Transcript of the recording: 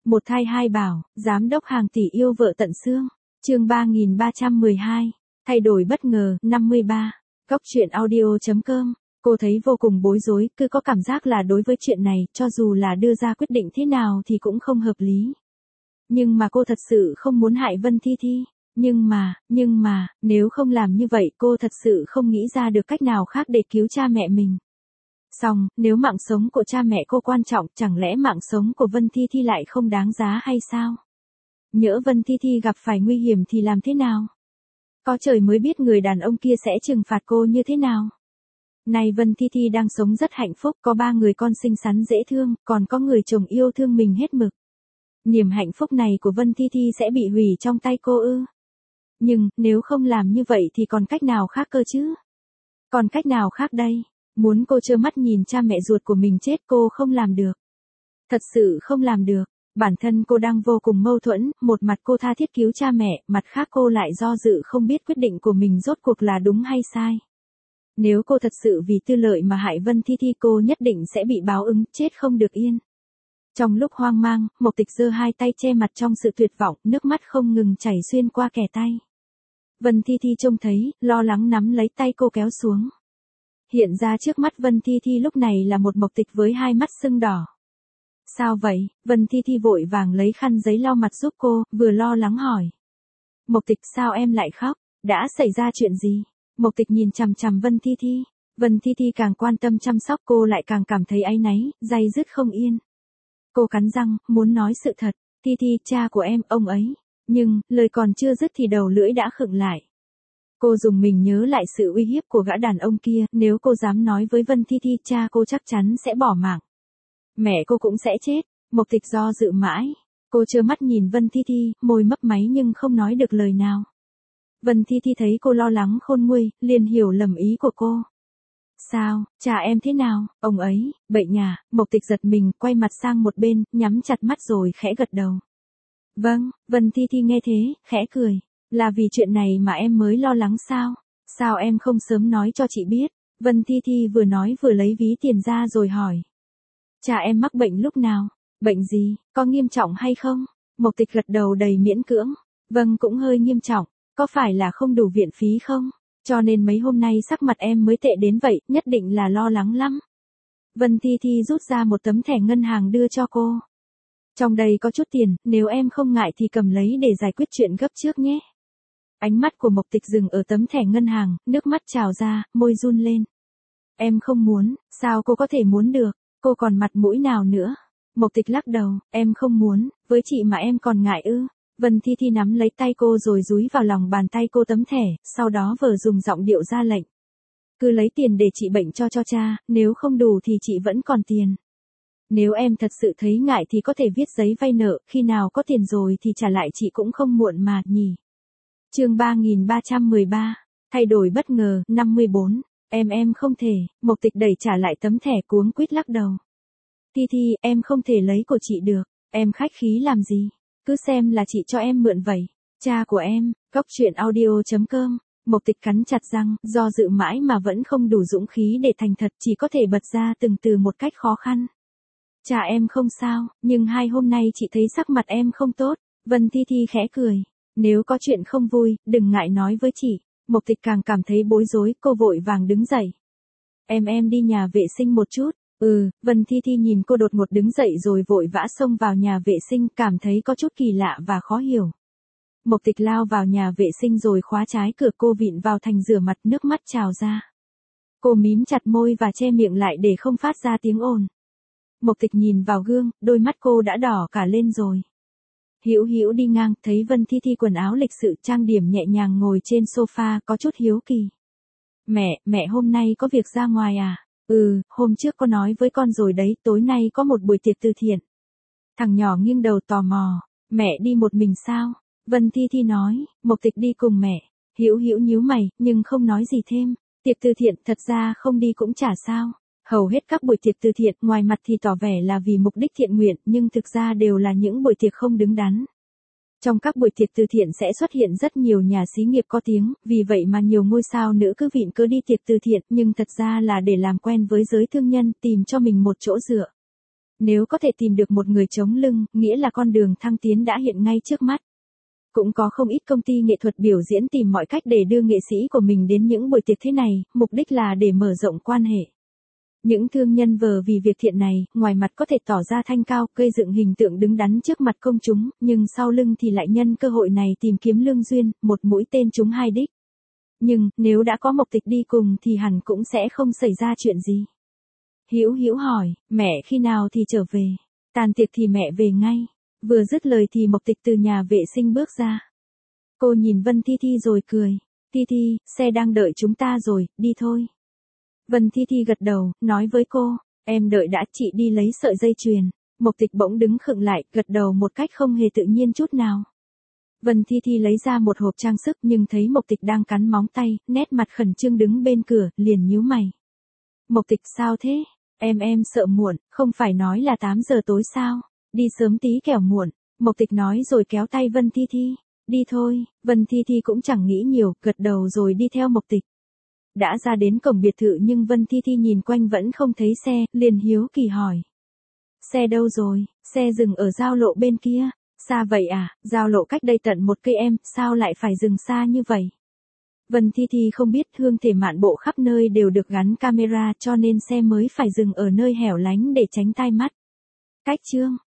Một thai hai bảo, giám đốc hàng tỷ yêu vợ tận xương. Chương 3312. Thay đổi bất ngờ, 53. Góc truyện audio.com. Cô thấy vô cùng bối rối, cứ có cảm giác là đối với chuyện này, cho dù là đưa ra quyết định thế nào thì cũng không hợp lý. Nhưng mà cô thật sự không muốn hại Vân Thi Thi. Nhưng mà, nếu không làm như vậy cô thật sự không nghĩ ra được cách nào khác để cứu cha mẹ mình. Xong, nếu mạng sống của cha mẹ cô quan trọng, chẳng lẽ mạng sống của Vân Thi Thi lại không đáng giá hay sao? Nhỡ Vân Thi Thi gặp phải nguy hiểm thì làm thế nào? Có trời mới biết người đàn ông kia sẽ trừng phạt cô như thế nào. Này Vân Thi Thi đang sống rất hạnh phúc, có 3 người con xinh xắn dễ thương, còn có người chồng yêu thương mình hết mực. Niềm hạnh phúc này của Vân Thi Thi sẽ bị hủy trong tay cô ư? Nhưng, nếu không làm như vậy thì còn cách nào khác cơ chứ? Còn cách nào khác đây? Muốn cô trơ mắt nhìn cha mẹ ruột của mình chết cô không làm được. Thật sự không làm được. Bản thân cô đang vô cùng mâu thuẫn, một mặt cô tha thiết cứu cha mẹ, mặt khác cô lại do dự không biết quyết định của mình rốt cuộc là đúng hay sai. Nếu cô thật sự vì tư lợi mà hại Vân Thi Thi cô nhất định sẽ bị báo ứng, chết không được yên. Trong lúc hoang mang, Mộc Tịch giơ hai tay che mặt trong sự tuyệt vọng, nước mắt không ngừng chảy xuyên qua kẻ tay. Vân Thi Thi trông thấy, lo lắng nắm lấy tay cô kéo xuống. Hiện ra trước mắt Vân Thi Thi lúc này là một Mộc Tịch với hai mắt sưng đỏ. Sao vậy? Vân Thi Thi vội vàng lấy khăn giấy lau mặt giúp cô, vừa lo lắng hỏi. Mộc Tịch sao em lại khóc? Đã xảy ra chuyện gì? Mộc Tịch nhìn chằm chằm Vân Thi Thi. Vân Thi Thi càng quan tâm chăm sóc cô lại càng cảm thấy áy náy, day dứt không yên. Cô cắn răng, muốn nói sự thật. Thi Thi, cha của em, ông ấy. Nhưng, lời còn chưa dứt thì đầu lưỡi đã khựng lại. Cô dùng mình nhớ lại sự uy hiếp của gã đàn ông kia, nếu cô dám nói với Vân Thi Thi cha cô chắc chắn sẽ bỏ mạng. Mẹ cô cũng sẽ chết. Mộc Tịch do dự mãi. Cô trơ mắt nhìn Vân Thi Thi, môi mấp máy nhưng không nói được lời nào. Vân Thi Thi thấy cô lo lắng khôn nguôi, liền hiểu lầm ý của cô. Sao, cha em thế nào, ông ấy, bệnh à? Mộc Tịch giật mình, quay mặt sang một bên, nhắm chặt mắt rồi khẽ gật đầu. Vâng, Vân Thi Thi nghe thế, khẽ cười. Là vì chuyện này mà em mới lo lắng sao? Sao em không sớm nói cho chị biết? Vân Thi Thi vừa nói vừa lấy ví tiền ra rồi hỏi. Cha em mắc bệnh lúc nào? Bệnh gì, có nghiêm trọng hay không? Mộc Tịch gật đầu đầy miễn cưỡng. Vâng, cũng hơi nghiêm trọng. Có phải là không đủ viện phí không? Cho nên mấy hôm nay sắc mặt em mới tệ đến vậy, nhất định là lo lắng lắm. Vân Thi Thi rút ra một tấm thẻ ngân hàng đưa cho cô. Trong đây có chút tiền, nếu em không ngại thì cầm lấy để giải quyết chuyện gấp trước nhé. Ánh mắt của Mộc Tịch dừng ở tấm thẻ ngân hàng, nước mắt trào ra, môi run lên. Em không muốn, sao cô có thể muốn được, cô còn mặt mũi nào nữa? Mộc Tịch lắc đầu, em không muốn, với chị mà em còn ngại ư? Vân Thi Thi nắm lấy tay cô rồi dúi vào lòng bàn tay cô tấm thẻ, sau đó vờ dùng giọng điệu ra lệnh. Cứ lấy tiền để trị bệnh cho cha, nếu không đủ thì chị vẫn còn tiền. Nếu em thật sự thấy ngại thì có thể viết giấy vay nợ, khi nào có tiền rồi thì trả lại chị cũng không muộn mà, nhỉ. Chương 3313. Thay đổi bất ngờ, 54. Em không thể. Mộc Tịch đẩy trả lại tấm thẻ cuống quýt lắc đầu. Thi Thi, em không thể lấy của chị được. Em khách khí làm gì? Cứ xem là chị cho em mượn vậy. Cha của em. Góc truyện audio.com. Mộc Tịch cắn chặt răng, do dự mãi mà vẫn không đủ dũng khí để thành thật, chỉ có thể bật ra từng từ một cách khó khăn. Cha em không sao, nhưng 2 hôm nay chị thấy sắc mặt em không tốt. Vân Thi Thi khẽ cười. Nếu có chuyện không vui, đừng ngại nói với chị. Mộc Tịch càng cảm thấy bối rối, cô vội vàng đứng dậy. Em đi nhà vệ sinh một chút. Vân Thi Thi nhìn cô đột ngột đứng dậy rồi vội vã xông vào nhà vệ sinh, cảm thấy có chút kỳ lạ và khó hiểu. Mộc Tịch lao vào nhà vệ sinh rồi khóa trái cửa, cô vịn vào thành rửa mặt, nước mắt trào ra. Cô mím chặt môi và che miệng lại để không phát ra tiếng ồn. Mộc Tịch nhìn vào gương, đôi mắt cô đã đỏ cả lên rồi. Hữu Hữu đi ngang, thấy Vân Thi Thi quần áo lịch sự trang điểm nhẹ nhàng ngồi trên sofa, có chút hiếu kỳ. Mẹ hôm nay có việc ra ngoài à? Hôm trước có nói với con rồi đấy, tối nay có một buổi tiệc từ thiện. Thằng nhỏ nghiêng đầu tò mò. Mẹ đi một mình sao? Vân Thi Thi nói, Mộc Tịch đi cùng mẹ. Hữu Hữu nhíu mày, nhưng không nói gì thêm. Tiệc từ thiện, thật ra không đi cũng chả sao. Hầu hết các buổi tiệc từ thiện, ngoài mặt thì tỏ vẻ là vì mục đích thiện nguyện, nhưng thực ra đều là những buổi tiệc không đứng đắn. Trong các buổi tiệc từ thiện sẽ xuất hiện rất nhiều nhà xí nghiệp có tiếng, vì vậy mà nhiều ngôi sao nữ cứ vịn cứ đi tiệc từ thiện, nhưng thật ra là để làm quen với giới thương nhân, tìm cho mình một chỗ dựa. Nếu có thể tìm được một người chống lưng, nghĩa là con đường thăng tiến đã hiện ngay trước mắt. Cũng có không ít công ty nghệ thuật biểu diễn tìm mọi cách để đưa nghệ sĩ của mình đến những buổi tiệc thế này, mục đích là để mở rộng quan hệ. Những thương nhân vờ vì việc thiện này, ngoài mặt có thể tỏ ra thanh cao, gây dựng hình tượng đứng đắn trước mặt công chúng, nhưng sau lưng thì lại nhân cơ hội này tìm kiếm lương duyên, một mũi tên trúng hai đích. Nhưng, nếu đã có Mộc Tịch đi cùng thì hẳn cũng sẽ không xảy ra chuyện gì. Hữu Hữu hỏi, mẹ khi nào thì trở về? Tàn tiệc thì mẹ về ngay. Vừa dứt lời thì Mộc Tịch từ nhà vệ sinh bước ra. Cô nhìn Vân Thi Thi rồi cười. Thi Thi, xe đang đợi chúng ta rồi, đi thôi. Vân Thi Thi gật đầu, nói với cô, em đợi đã, chị đi lấy sợi dây chuyền. Mộc Tịch bỗng đứng khựng lại, gật đầu một cách không hề tự nhiên chút nào. Vân Thi Thi lấy ra một hộp trang sức nhưng thấy Mộc Tịch đang cắn móng tay, nét mặt khẩn trương đứng bên cửa, liền nhíu mày. Mộc Tịch sao thế? Em sợ muộn, không phải nói là 8 giờ tối sao? Đi sớm tí kẻo muộn. Mộc Tịch nói rồi kéo tay Vân Thi Thi. Đi thôi, Vân Thi Thi cũng chẳng nghĩ nhiều, gật đầu rồi đi theo Mộc Tịch. Đã ra đến cổng biệt thự nhưng Vân Thi Thi nhìn quanh vẫn không thấy xe, liền hiếu kỳ hỏi. Xe đâu rồi? Xe dừng ở giao lộ bên kia. Xa vậy à? Giao lộ cách đây tận 1 cây em, sao lại phải dừng xa như vậy? Vân Thi Thi không biết Hương Thể Mạn Bộ khắp nơi đều được gắn camera cho nên xe mới phải dừng ở nơi hẻo lánh để tránh tai mắt. Cách chương